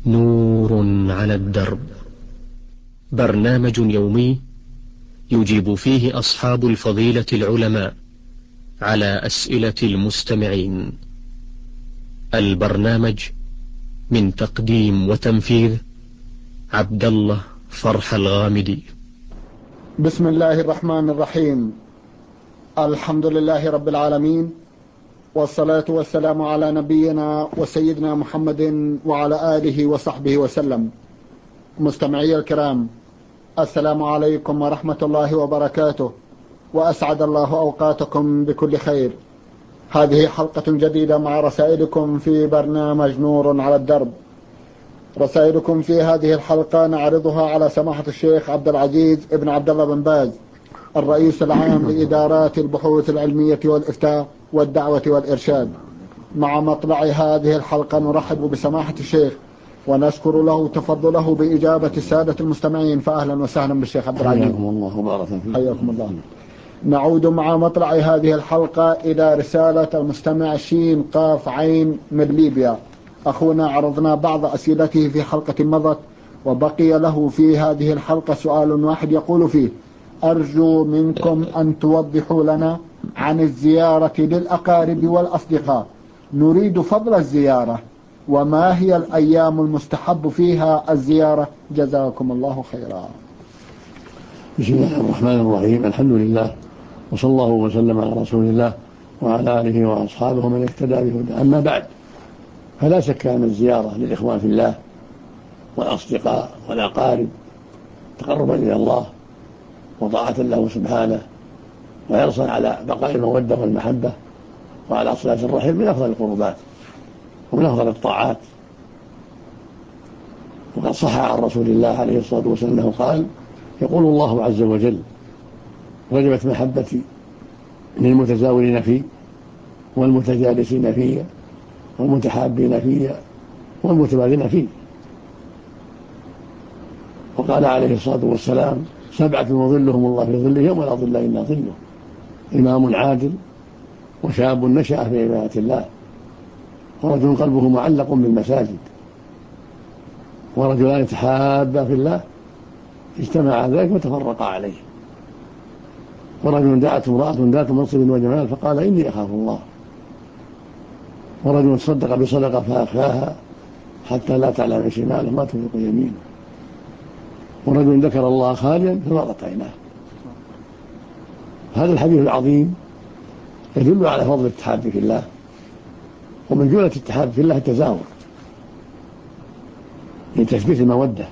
نور على الدرب، برنامج يومي يجيب فيه أصحاب الفضيلة العلماء على أسئلة المستمعين. البرنامج من تقديم وتنفيذ عبد الله فرح الغامدي. بسم الله الرحمن الرحيم. الحمد لله رب العالمين، والصلاة والسلام على نبينا وسيدنا محمد وعلى آله وصحبه وسلم. مستمعي الكرام، السلام عليكم ورحمة الله وبركاته، وأسعد الله أوقاتكم بكل خير. هذه حلقة جديدة مع رسائلكم في برنامج نور على الدرب. رسائلكم في هذه الحلقة نعرضها على سماحة الشيخ عبد العزيز ابن عبد الله بن باز، الرئيس العام لإدارات البحوث العلمية والإفتاء والدعوة والإرشاد. مع مطلع هذه الحلقة نرحب بسماحة الشيخ ونشكر له تفضله بإجابة السادة المستمعين، فأهلا وسهلا بالشيخ عبد العزيز. حياكم الله وبارك فيكم. حياكم الله. نعود مع مطلع هذه الحلقة إلى رسالة المستمع شين قاف عين من ليبيا. أخونا عرضنا بعض أسئلته في حلقة مضت، وبقي له في هذه الحلقة سؤال واحد يقول فيه: أرجو منكم أن توضحوا لنا عن الزيارة للأقارب والأصدقاء، نريد فضل الزيارة، وما هي الأيام المستحب فيها الزيارة، جزاكم الله خيرا. بسم الله الرحمن الرحيم، الحمد لله، وصلى الله وسلم على رسول الله وعلى آله وأصحابه من اهتدى بهداه. أما بعد، فلا شك أن الزيارة للإخوان في الله والأصدقاء والأقارب تقربا إلى الله وطاعة له سبحانه وحرصا على بقاء المودة والمحبة وعلى صلة الرحم من أفضل القربات ومن أفضل الطاعات. وقد صح عن رسول الله عليه الصلاة والسلام أنه قال: يقول الله عز وجل: وجبت محبتي للمتزاورين في والمتجالسين في والمتحابين في والمتبادلين فيه. وقال عليه الصلاة والسلام: 7 يظلهم الله في ظله يوم لا ظل إلا ظله: إمام عادل، وشاب نشأ في عبادة الله، ورجل قلبه معلق بالمساجد، ورجلان يتحابا في الله اجتمع على ذلك وتفرقا عليه، ورجل دعته امرأة ذات منصب وجمال فقال: إني أخاف الله، ورجل تصدق بصدقة فأخفاها حتى لا تعلم شماله ما تنفق يمينه، ورجل ذكر الله خاليا ففاضت عيناه. هذا الحديث العظيم يدل على فضل التحاب في الله، ومن جملة التحاب في الله التزاور لتثبيت المودة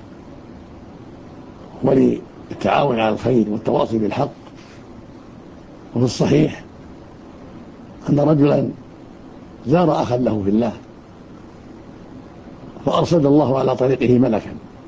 وللتعاون على الخير والتواصي بالحق. وفي الصحيح أن رجلا زار أخا له في الله فأرسل الله على طريقه ملكا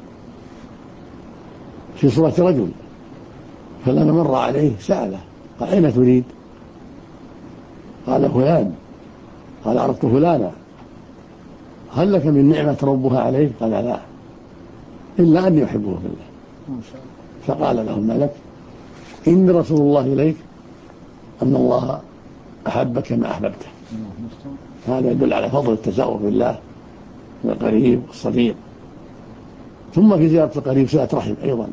في صورة رجل، فلما مر عليه سأله: قال: أين تريد؟ قال: فلان. قال: عرفت فلانا، هل لك من نعمة ربها عليك؟ قال: لا، إلا أني أحبه في الله. فقال له الملك: إني رسول الله إليك أن الله أحبك كما أحببته. هذا يدل على فضل التزاور بالله القريب والصديق. ثم في زيارة القريب صلة رحم أيضا.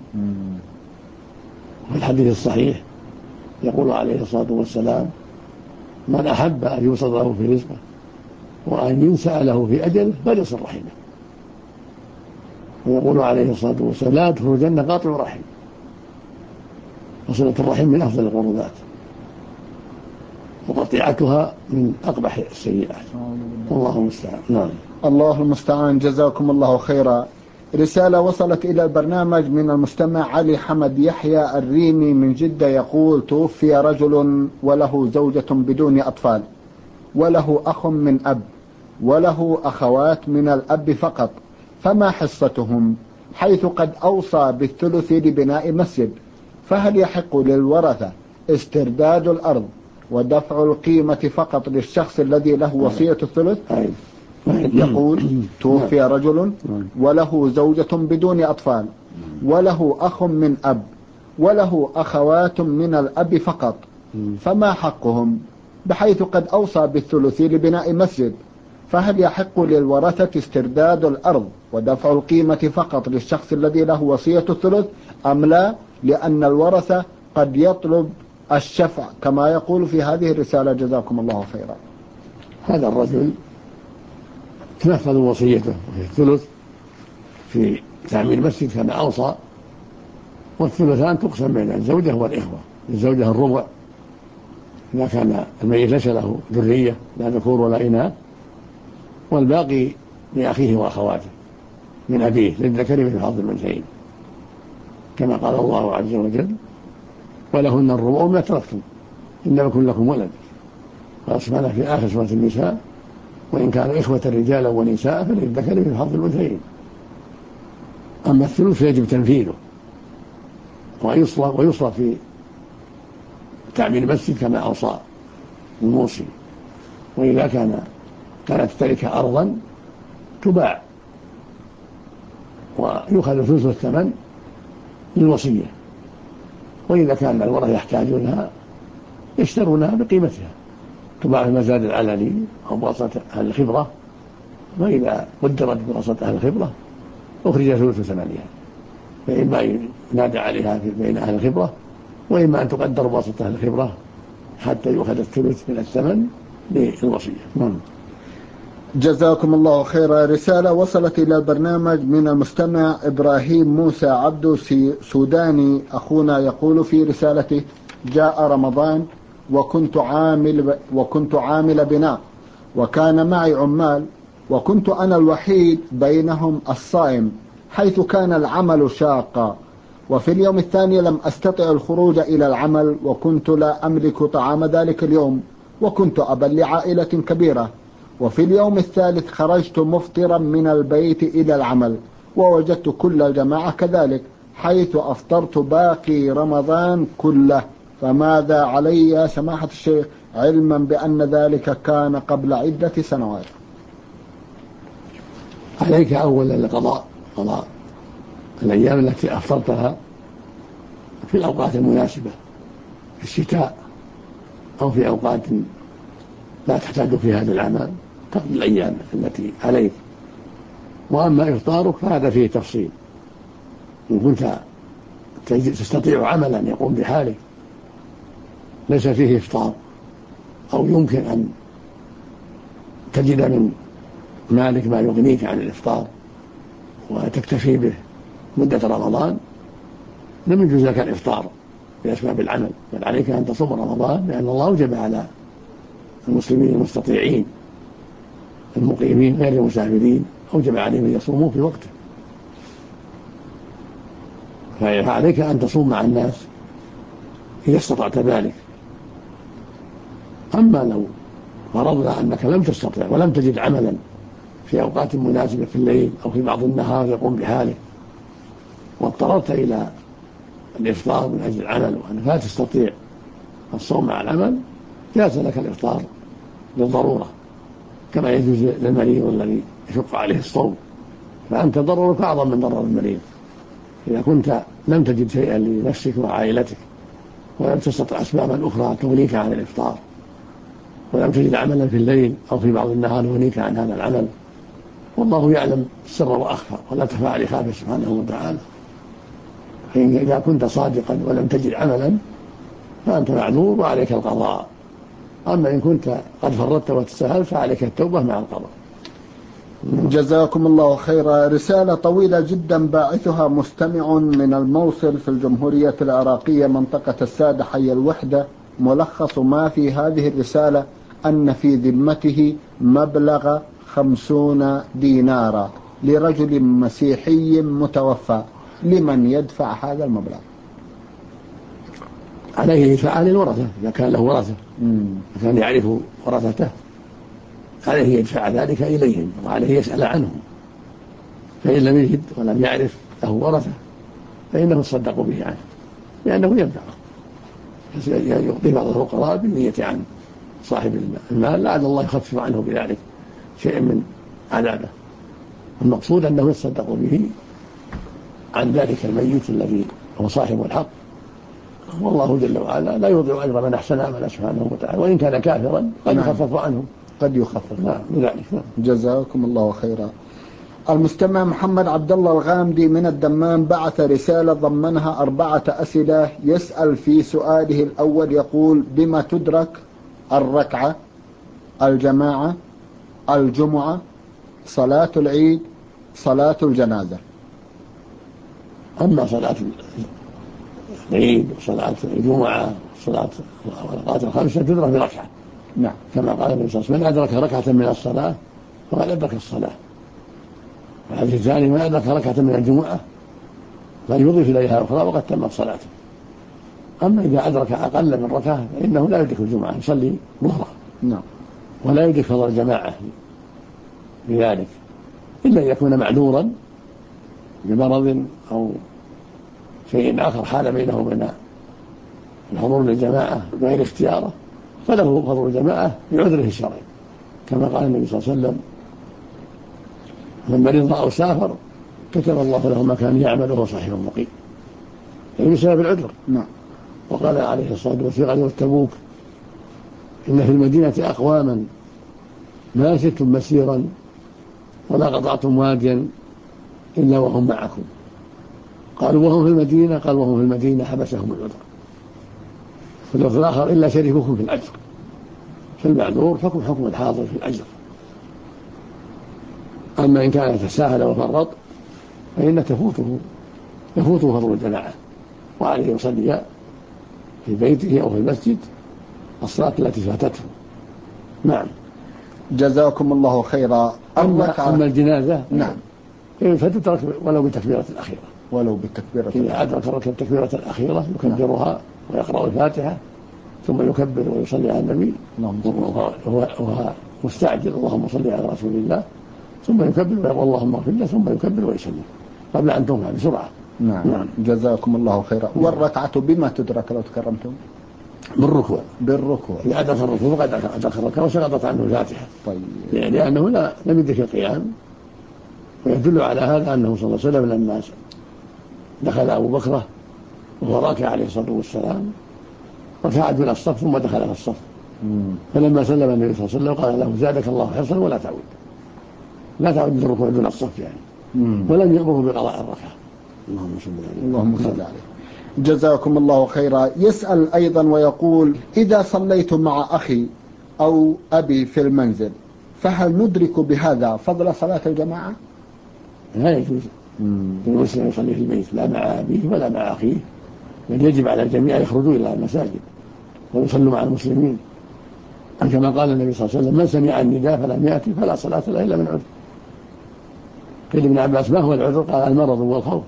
في الحديث الصحيح يقول عليه الصلاة والسلام: من أحب أن يوصل له في رزقه وأن ينسأ له في أجله فليصل رحمه. ويقول عليه الصلاة والسلام: لا يدخل الجنة قاطع رحم. وصلة الرحم من أفضل القربات، وقطيعتها من أقبح السيئات. الله المستعان. نعم. الله المستعان، جزاكم الله خيرا. رسالة وصلت إلى البرنامج من المستمع علي حمد يحيى الريمي من جدة، يقول: توفي رجل وله زوجة بدون أطفال، وله أخ من أب، وله أخوات من الأب فقط، فما حصتهم؟ حيث قد أوصى بالثلث لبناء مسجد، فهل يحق للورثة استرداد الأرض ودفع القيمة فقط للشخص الذي له وصية الثلث؟ يقول: توفي رجل وله زوجة بدون أطفال، وله أخ من أب، وله أخوات من الأب فقط، فما حقهم؟ بحيث قد أوصى بالثلث لبناء مسجد، فهل يحق للورثة استرداد الأرض ودفع القيمة فقط للشخص الذي له وصية الثلث أم لا، لأن الورثة قد يطلب الشفع كما يقول في هذه الرسالة جزاكم الله خيرا؟ هذا الرجل تنفذ وصيته وهي الثلث في تعمير مسجد كما أوصى، والثلثان تقسم بين الزوجة والإخوة، للزوجة الربع إذا كان الميت ليس له ذرية لا ذكور ولا إناث، والباقي لأخيه وأخواته من أبيه للذكر مثل حظ الأنثيين، كما قال الله عز وجل: ولهن الربع مما تركتم إن لم يكن لكم ولد. قال سبحانه في آخر سورة النساء: وإن كانوا إخوة رجالا ونساء فللذكر مثل حظ الأنثيين. أما الثلث فيجب تنفيذه ويصرف في تعمير المسجد كما أوصى الموصي. وإذا كانت تلك أرضا تباع ويؤخذ ثلث الثمن للوصية، وإذا كان الورثة يحتاجونها يشترونها بقيمتها، تباع في مزاد العلني أو بواسطة أهل الخبرة، وإذا قدرت بواسطة أهل الخبرة أخرج ثلث ثمنها، فإما ينادى عليها بين أهل الخبرة، وإما أن تقدر بواسطة أهل الخبرة حتى يؤخذ الثلث من الثمن للوصية. جزاكم الله خيرا. رسالة وصلت إلى البرنامج من المستمع إبراهيم موسى عبدو سوداني أخونا، يقول في رسالته: جاء رمضان وكنت عامل بناء، وكان معي عمال، وكنت أنا الوحيد بينهم الصائم، حيث كان العمل شاقا، وفي اليوم الثاني لم أستطع الخروج إلى العمل، وكنت لا أملك طعام ذلك اليوم، وكنت أبا لعائلة كبيرة، وفي اليوم الثالث خرجت مفطرا من البيت إلى العمل، ووجدت كل الجماعة كذلك، حيث أفطرت باقي رمضان كله، فماذا علي يا سماحة الشيخ، علما بأن ذلك كان قبل عدة سنوات؟ عليك أولا قضاء الأيام التي أفطرتها في الأوقات المناسبة، في الشتاء أو في أوقات لا تحتاج في هذا العمل، تقضي الأيام التي عليك. وأما إفطارك فهذا فيه تفصيل، إن كنت تستطيع عملا يقوم بحالك ليس فيه إفطار، أو يمكن أن تجد من مالك ما يغنيك عن الإفطار وتكتفي به مدة رمضان، لم يجوز لك الإفطار بأسباب العمل، بل عليك أن تصوم رمضان، لأن الله أوجب على المسلمين المستطيعين المقيمين غير المسافرين، أوجب عليهم أن يصوموا في وقته، فعليك أن تصوم مع الناس إذا استطعت ذلك. أما لو فرضنا أنك لم تستطع ولم تجد عملا في أوقات مناسبة في الليل أو في بعض النهار يقوم بحاله، واضطررت إلى الإفطار من أجل العمل وأنك لا تستطيع الصوم مع العمل، جاز لك الإفطار للضرورة، كما يجوز للمريض الذي يشق عليه الصوم، فأنت ضررك أعظم من ضرر المريض. إذا كنت لم تجد شيئا لنفسك وعائلتك ولم تستطع أسبابا أخرى تغنيك عن الإفطار، ولم تجد عملا في الليل أو في بعض النهار يغنيك عن هذا العمل، والله يعلم السر وأخفى ولا تخفى عليه خافية سبحانه وتعالى. إذا كنت صادقا ولم تجد عملا فأنت معذور وعليك القضاء. أما إن كنت قد فرطت وتساهلت فعليك التوبة مع القضاء. جزاكم الله خيرا. رسالة طويلة جدا باعثها مستمع من الموصل في الجمهورية العراقية منطقة السادة حي الوحدة. ملخص ما في هذه الرسالة أن في ذمته مبلغ 50 دينارا لرجل مسيحي متوفى، لمن يدفع هذا المبلغ؟ عليه يدفع للورثة إذا كان له ورثة، كان يعرف ورثته عليه يدفع ذلك إليهم، وعليه يسأل عنهم، فإن لم يجد ولم يعرف له ورثة فإنه يصدق به عنه، لأنه ينفعه، يعطي بعض الفقراء بالنية عن صاحب المال لعل الله يخفف عنه بذلك شيء من عذابه. المقصود أنه يصدق به عن ذلك الميت الذي هو صاحب الحق، والله جل وعلا لا يضيع أجر من أحسن عملا سبحانه وتعالى، وإن كان كافرا قد يخفف عنه قد يخفف. نعم بذلك. جزاكم الله خيرا. المستمع محمد عبد الله الغامدي من الدمام بعث رسالة ضمنها 4 أسئلة. يسأل في سؤاله الأول يقول: بما تدرك الركعة، الجماعة، الجمعة، صلاة العيد، صلاة الجنازة؟ أما صلاة العيد وصلاة الجمعة وصلاة الأوقات الخمسة تدرك بركعة. نعم. كما قال النبي صلى الله عليه وسلم: من أدرك ركعة من الصلاة فقد أدرك الصلاة. والحديث الثاني: من أدرك ركعة من الجمعة فليضيف إليها أخرى وقد تمت صلاته. أما إذا أدرك أقل من ركعة فإنه لا يدرك الجمعة، يصلي ظهرا. نعم. ولا يدرك فضل الجماعة بذلك إلا أن يكون معذورا بمرض أو شيء آخر حال بينه وبين الحضور للجماعة بغير اختياره، فله فضل الجماعة بعذره الشرعي، كما قال النبي صلى الله عليه وسلم: من مرض أو سافر كتب الله له ما كان يعمل وهو صحيح مقيم، يعني بسبب العذر. نعم. وقال عليه الصلاة والسلام في غزوة تبوك: إن في المدينة أقواما ما سرتم مسيرا ولا قطعتم واديا إلا وهم معكم. قالوا: وهم في المدينة؟ قال: وهم في المدينة حبسهم العذر. في اللفظ الآخر: إلا شريككم في الأجر. فالمعذور حكم الحاضر في الأجر. أما إن كان تساهل وفرط فإن يفوته فضل الجماعة، وعليه يصلي في بيته أو في المسجد الصلاة التي فاتته. نعم. جزاكم الله خيرا. أما الجنازة نعم فتترك ولو بالتكبيرة الأخيرة. ولو بالتكبيرة إذا أدرك التكبيرة الأخيرة يكبرها ويقرأ الفاتحة ثم يكبر ويصلي على النبي وهو مستعجل: اللهم صل على رسول الله، ثم يكبر ويقول اللهم اغفر له، ثم يكبر ويسلم قبل أن تنفع بسرعة. نعم. جزاكم الله خيرا. والركعة بما تدرك لو تكرمتم؟ بالركوع. إذا أدرك الركوع فقد أدرك الركعة وسقطت عنه الفاتحة. طيب. لأنه لم يدرك القيام. ويدل على هذا أنه صلى الله عليه وسلم لما دخل أبو بكر وهو راكع عليه الصلاة والسلام ركع دون الصف ثم دخل في الصف، فلما سلم النبي صلى الله عليه وسلم قال له: زادك الله حرصا ولا تعود بالركوع دون الصف يعني. ولم يأمره بقضاء الركعة. اللهم صل عليه. جزاكم الله خيرا. يسأل أيضا ويقول: إذا صليت مع أخي أو أبي في المنزل فهل ندرك بهذا فضل صلاة الجماعة؟ لا يجوز للمسلم يصلي في البيت لا مع أبيه ولا مع أخيه، بل يجب على الجميع يخرجوا إلى المساجد ويصلوا مع المسلمين، كما قال النبي صلى الله عليه وسلم: من سمع النداء فلم يأتي فلا صلاة له إلا من عذر. قيل ابن عباس: ما هو العذر؟ قال: المرض والخوف.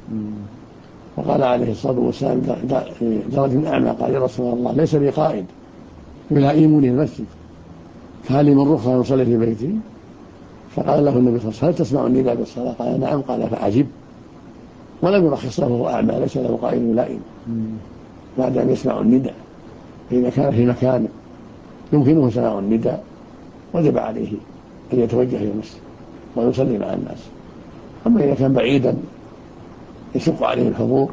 وقال عليه الصلاة والسلام لرجل أعمى قال: يا رسول الله ليس لي قائد يلائمني المسجد فهل لي من رخصة يصلي في بيتي؟ فقال له النبي صلى الله عليه وسلم: هل تسمع النداء بالصلاة؟ قال: نعم. قال: فعجب. ولم يرخص له وهو أعمى ليس له قائد يلائم بعد أن يسمع النداء. فإذا كان في مكان يمكنه سماع النداء وجب عليه أن يتوجه إلى المسجد ويصلي مع الناس. أما إذا كان بعيدا يشق عليه الحضور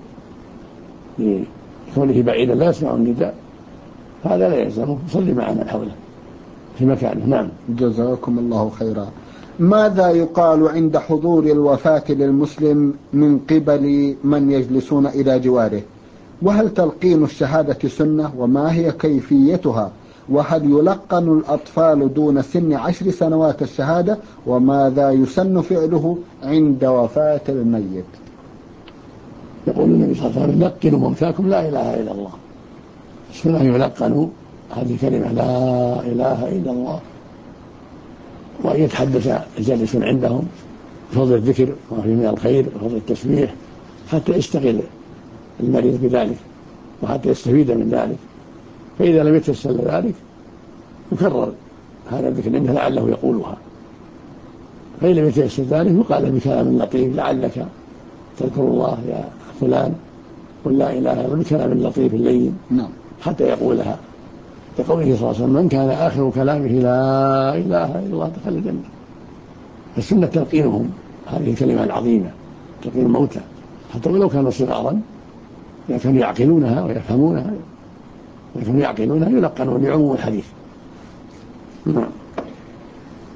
لكونه بعيدا لا يسمع النداء هذا لا يلزمه، يصلي مع من حوله في مكانه. نعم. جزاكم الله خيرا. ماذا يقال عند حضور الوفاة للمسلم من قبل من يجلسون إلى جواره؟ وهل تلقين الشهادة سنة؟ وما هي كيفيتها؟ وهل يلقن الأطفال دون سن 10 سنوات الشهادة؟ وماذا يسن فعله عند وفاة الميت؟ يقول النبي صلى الله عليه وسلم: لقنوا موتاكم لا إله إلا الله. السنة يلقنوا هذه الكلمة لا إله إلا الله، وأن يتحدث الجالسون عندهم بفضل الذكر وفي من الخير وفضل التسبيح حتى يشتغل المريض بذلك وحتى يستفيد من ذلك. فإذا لم يتيسر ذلك يكرر هذا الذكر عنده لعله يقولها، فإن لم يتيسر ذلك يقال بكلام لطيف: لعلك تذكر الله يا فلان، قل لا إله إلا الله، بكلام لطيف اللين حتى يقولها، كقوله صلى الله عليه وسلم: من كان آخر كلامه لا إله إلا الله دخل الجنة. فالسنة تلقينهم هذه الكلمة العظيمة، تلقين الموتى حتى ولو كانوا صغارا، إذا كانوا يعقلونها ويفهمونها، إذا كانوا يعقلونها يلقنون بعموم الحديث.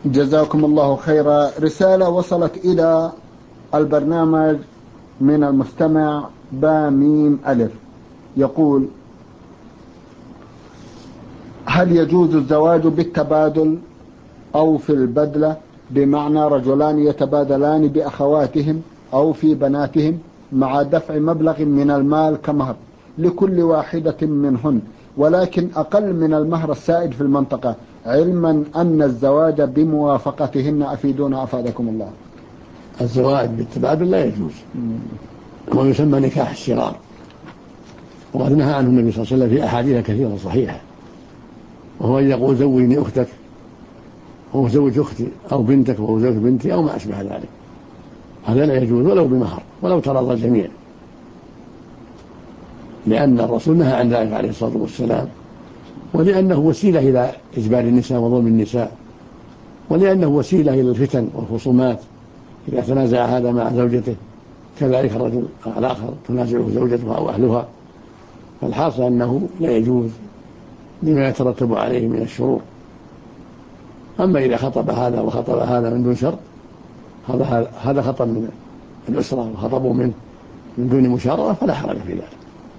جزاكم الله خيرا. رسالة وصلت إلى البرنامج من المستمع باميم ألف، يقول: هل يجوز الزواج بالتبادل أو في البدلة، بمعنى رجلان يتبادلان بأخواتهم أو في بناتهم مع دفع مبلغ من المال كمهر لكل واحدة منهن، ولكن أقل من المهر السائد في المنطقة، علما أن الزواج بموافقتهن؟ أفيدونا أفادكم الله. الزواج بالتبادل لا يجوز، ويسمى نكاح الشرار، وقد نهى عنه النبي صلى الله عليه وسلم في أحاديث كثيرة صحيحة، وهو أن يقول زوجني أختك أو زوج أختي أو بنتك أو زوج بنتي أو ما أشبه ذلك. هذا لا يجوز ولو بمهر، ولو تراضى الجميع، لأن الرسول نهى عن ذلك عليه الصلاة والسلام، ولأنه وسيلة إلى إجبار النساء وظلم النساء، ولأنه وسيلة إلى الفتن والخصومات إذا تنازع هذا مع زوجته كذلك الرجل الآخر تنازعه زوجته أو أهلها. فالحاصل أنه لا يجوز لما يترتب عليه من الشرور. أما إذا خطب هذا وخطب هذا من دون شرط، هذا خطب من الأسرة وخطبوا منه من دون مشارطة، فلا حرج في ذلك.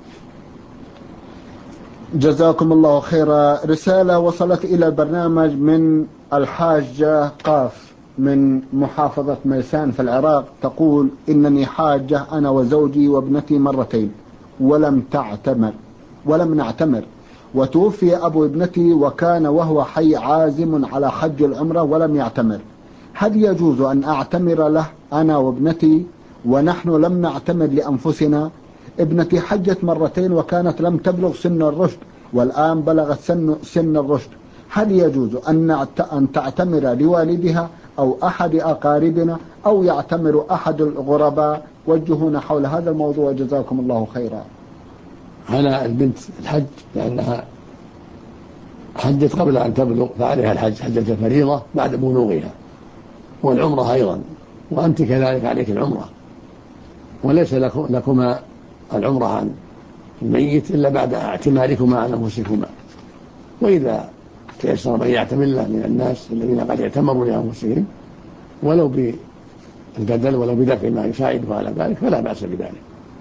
جزاكم الله خيرا. رسالة وصلت إلى البرنامج من الحاجة قاف من محافظة ميسان في العراق، تقول: إنني حاجة أنا وزوجي وابنتي مرتين ولم نعتمر، وتوفي أبو ابنتي وكان وهو حي عازم على حج العمرة ولم يعتمر، هل يجوز أن أعتمر له أنا وابنتي ونحن لم نعتمر لأنفسنا؟ ابنتي حجت مرتين وكانت لم تبلغ سن الرشد، والآن بلغت سن الرشد، هل يجوز أن تعتمر لوالدها أو أحد أقاربنا أو يعتمر أحد الغرباء؟ وجهونا حول هذا الموضوع جزاكم الله خيرا. على البنت الحج لأنها حجت قبل أن تبلغ، فعليها الحج حجة الفريضة بعد بلوغها، والعمرة أيضا، وأنت كذلك عليك العمرة، وليس لكما العمرة عن الميت إلا بعد اعتماركما عن أنفسكما. وإذا تيسر من يعتمر له من الناس الذين قد اعتمروا لأنفسهم ولو بالبدل ولو بدفع ما يساعده على ذلك فلا بأس بذلك.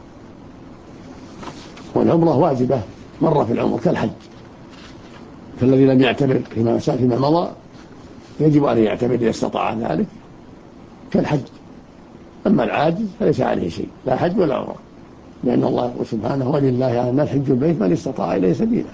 والعمرة واجبة مرة في العمر كالحج، فالذي لم يعتمر فيما مضى يجب أن يعتمر إذا استطاع ذلك كالحج. أما العاجز فليس عليه شيء، لا حج ولا عمرة، لأن الله سبحانه: ولله على الناس حج البيت من استطاع إليه سبيلا.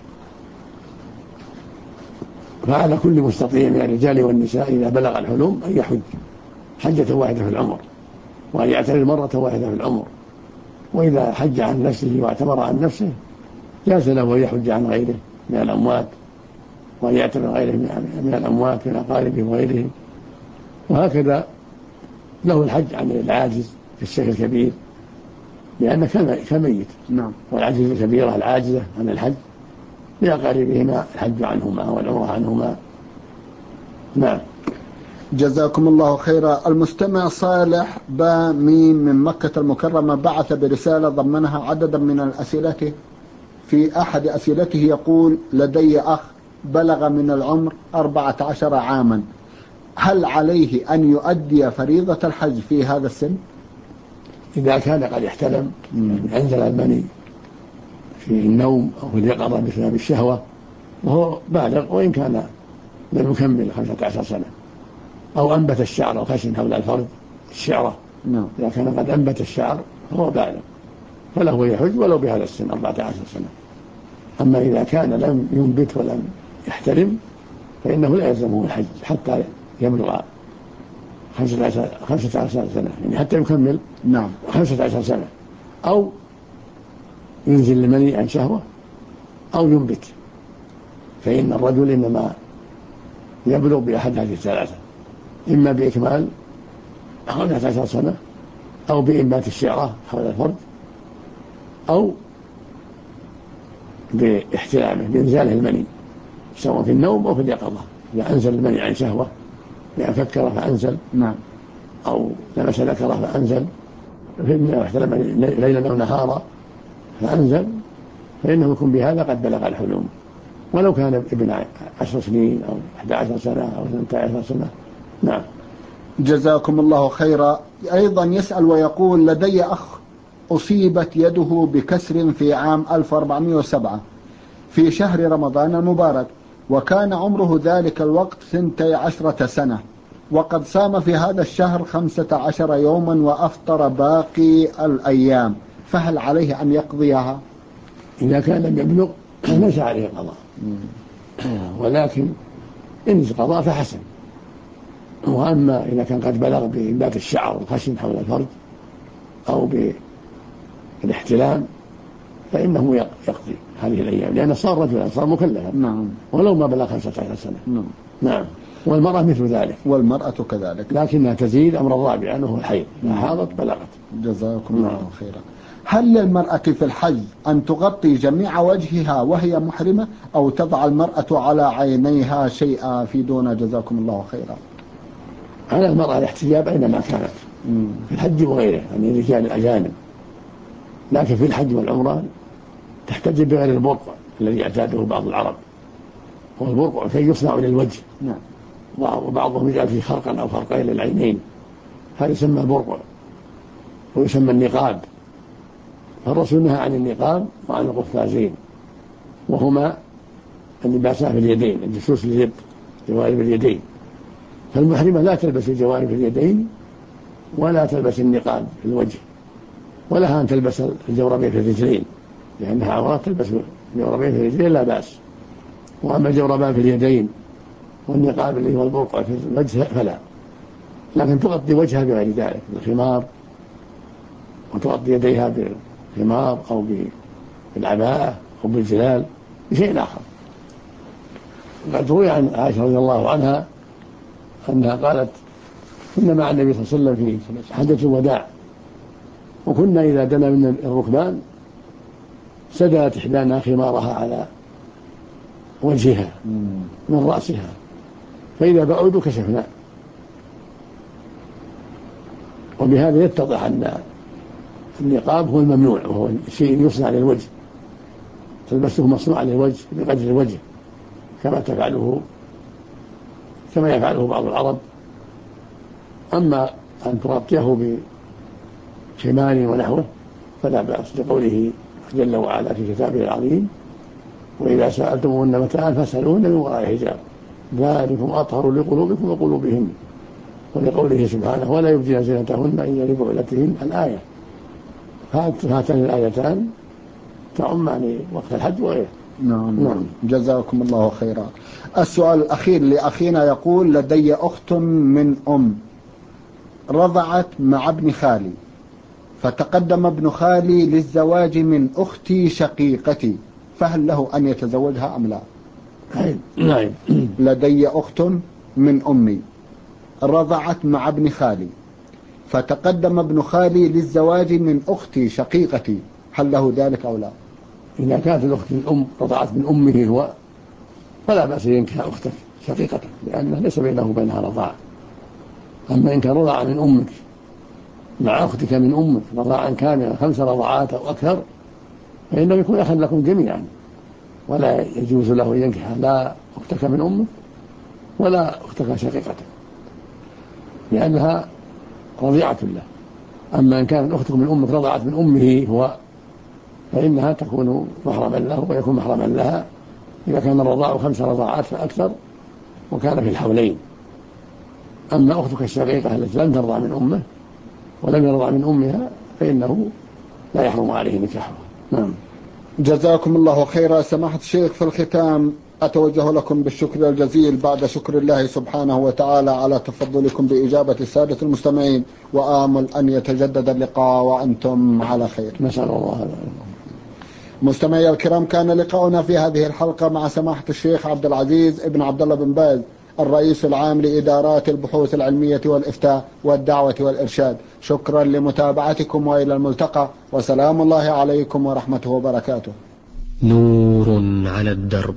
فعلى كل مستطيع من الرجال والنساء إذا بلغ الحلم أن يحج حجة واحدة في العمر، وأن يعتمر مرة واحدة في العمر. وإذا حج عن نفسه واعتمر عن نفسه جاز له أن يحج عن غيره من الأموات، وأن يعتمر غيره من الأموات من أقاربه وغيرهم. وهكذا له الحج عن العاجز في الشيخ الكبير، لأنه كميت. نعم. والعجز الكبيرة العاجزة عن الحج لأقاربهما الحج عنهما والعمرة عنهما. نعم. جزاكم الله خيرا. المستمع صالح باميم من مكة المكرمة بعث برسالة ضمنها عددا من الأسئلة. في أحد أسئلته يقول: لدي أخ بلغ من العمر 14 عاما، هل عليه أن يؤدي فريضة الحج في هذا السن؟ إذا كان قد احتلم أنزل المني في النوم أو في اليقظة بسبب الشهوة وهو بالغ، وإن كان لم يكمل 15 سنة، أو أنبت الشعر الخشن حول الفرد الشعرة، إذا كان قد أنبت الشعر فهو بالغ فله يحج ولو بهذا السن 14 سنة. أما إذا كان لم ينبت ولم يحتلم فإنه لا يلزمه الحج حتى يبلغ 15 سنة، يعني حتى يكمل 15 سنة، أو ينزل المني عن شهوة أو ينبت. فإن الرجل إنما يبلغ بأحد هذه الثلاثة: إما بإكمال 15 سنة، أو بإنبات الشعرة حول الفرد، أو باحتلامه بإنزاله المني سواء في النوم أو في اليقظة. إذا أنزل المني عن شهوة بأن فكر فأنزل، أو لمس ذكره فأنزل، فإنه احتلم ليلا أو نهارا فأنزل، فإنه يكون بهذا قد بلغ الحلم، ولو كان ابن 10 سنين أو 11 سنة أو 12 سنة نعم. جزاكم الله خيرا. أيضا يسأل ويقول: لدي أخ أصيبت يده بكسر في عام 1407 في شهر رمضان المبارك، وكان عمره ذلك الوقت 12 سنة، وقد صام في هذا الشهر 15 يوما وأفطر باقي الأيام، فهل عليه أن يقضيها؟ إذا كان لم يبلغ ليس عليه قضاء، ولكن إن قضاء فحسن. وأما إذا كان قد بلغ بإنبات الشعر والخشن حول الفرج أو بالاحتلام فإنه يقضي هذه الأيام، لأنه صار رجلا، صار مكلفا. نعم. ولو ما بلغ 15 سنة. نعم. نعم. والمرأة مثل ذلك. والمرأة كذلك، لكنها تزيد أمر الرابع أنه الحيض، إذا حاضت بلغت. جزاكم الله خيرا. هل للمرأة في الحج أن تغطي جميع وجهها وهي محرمة، أو تضع المرأة على عينيها شيئا في دون؟ جزاكم الله خيرا. على المرأة الاحتجاب أينما كانت في الحج وغيره، يعني الرجال الأجانب، لكن في الحج والعمرة تحتجب بغير البرقع الذي اعتاده بعض العرب، والبرقع كي يصنع للوجه. نعم. وبعضهم يجعل فيه خرقا أو خرقين للعينين، هذا يسمى برقع، ويسمى النقاب. فالرسول نهى عن النقاب وعن القفازين، وهما اللباسان في اليدين، الجسوس اليد، جوارب اليدين. فالمحرمة لا تلبس الجوارب في اليدين ولا تلبس النقاب في الوجه، ولها أن تلبس الجوربين في الرجلين، لأنها عورات، تلبس الجوربين في الرجلين لا بأس. وأما الجوربان في اليدين والنقاب اللي هو البرقع في الوجه فلا، لكن تغطي وجهها بغير ذلك بالخمار، وتغطي يديها بالخمار أو بالعباءة أو بالجلال بشيء آخر. قد روي عن عائشة رضي الله عنها أنها قالت: كنا مع النبي صلى الله عليه وسلم في حجة الوداع، وكنا إذا دنا من الركبان سدلت إحدانا خمارها على وجهها من رأسها، فإذا بعدوا كشفنا. وبهذا يتضح أن النقاب هو الممنوع، وهو شيء يصنع للوجه، تلبسه مصنوع للوجه بقدر الوجه، كما يفعله بعض العرب. أما أن تغطيه بخمار ونحوه فلا بأس، لقوله جل وعلا في كتابه العظيم: وإذا سألتموهن متاعا فاسألوهن من وراء حجاب ذلكم أطهر لقلوبكم وقلوبهن، ولقوله سبحانه: ولا يبدين زينتهن إلا لبعولتهن. الآية. هاتان الآيتان تعمان وقت الحج وغيره. نعم. جزاكم الله خيرا. السؤال الأخير لأخينا يقول: لدي أخت من أم رضعت مع ابن خالي، فتقدم ابن خالي للزواج من أختي شقيقتي، فهل له أن يتزوجها أم لا؟ نعم. لدي أخت من أمي رضعت مع ابن خالي، فتقدم ابن خالي للزواج من أختي شقيقتي، هل له ذلك أو لا؟ إذا كانت الأخت الأم رضعت من أمه هو فلا بأس ينكح أختك شقيقتك، لأنه ليس بينه وبينها رضاعة. أما إن كان رضع من أمك مع أختك من أمك رضاعا كاملا 5 رضعات أو أكثر، فإنه يكون أخا لكم جميعا، ولا يجوز له أن ينكح لا أختك من أمك ولا أختك شقيقتك، لأنها رضيعة له. أما إن كانت أختك من أمك رضعت من أمه هو فإنها تكون محرما له ويكون محرما لها إذا كان الرضاع 5 رضاعات فأكثر وكان في الحولين. أما أختك الشقيقة التي لم ترضع من أمه ولم يرضع من أمها فإنه لا يحرم عليه نكاحها. نعم. جزاكم الله خيرا. سماحة الشيخ، في الختام أتوجه لكم بالشكر الجزيل بعد شكر الله سبحانه وتعالى على تفضلكم بإجابة السادة المستمعين، وآمل أن يتجدد اللقاء وأنتم على خير. نسأل الله. مستمعي الكرام، كان لقاؤنا في هذه الحلقة مع سماحة الشيخ عبد العزيز ابن عبد الله بن باز، الرئيس العام لإدارات البحوث العلمية والإفتاء والدعوة والإرشاد. شكرا لمتابعتكم، وإلى الملتقى، وسلام الله عليكم ورحمته وبركاته. نور على الدرب،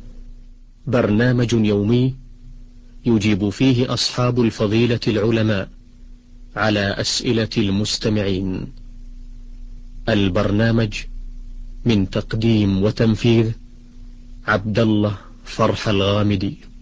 برنامج يومي يجيب فيه أصحاب الفضيلة العلماء على أسئلة المستمعين. البرنامج من تقديم وتنفيذ عبد الله فرح الغامدي.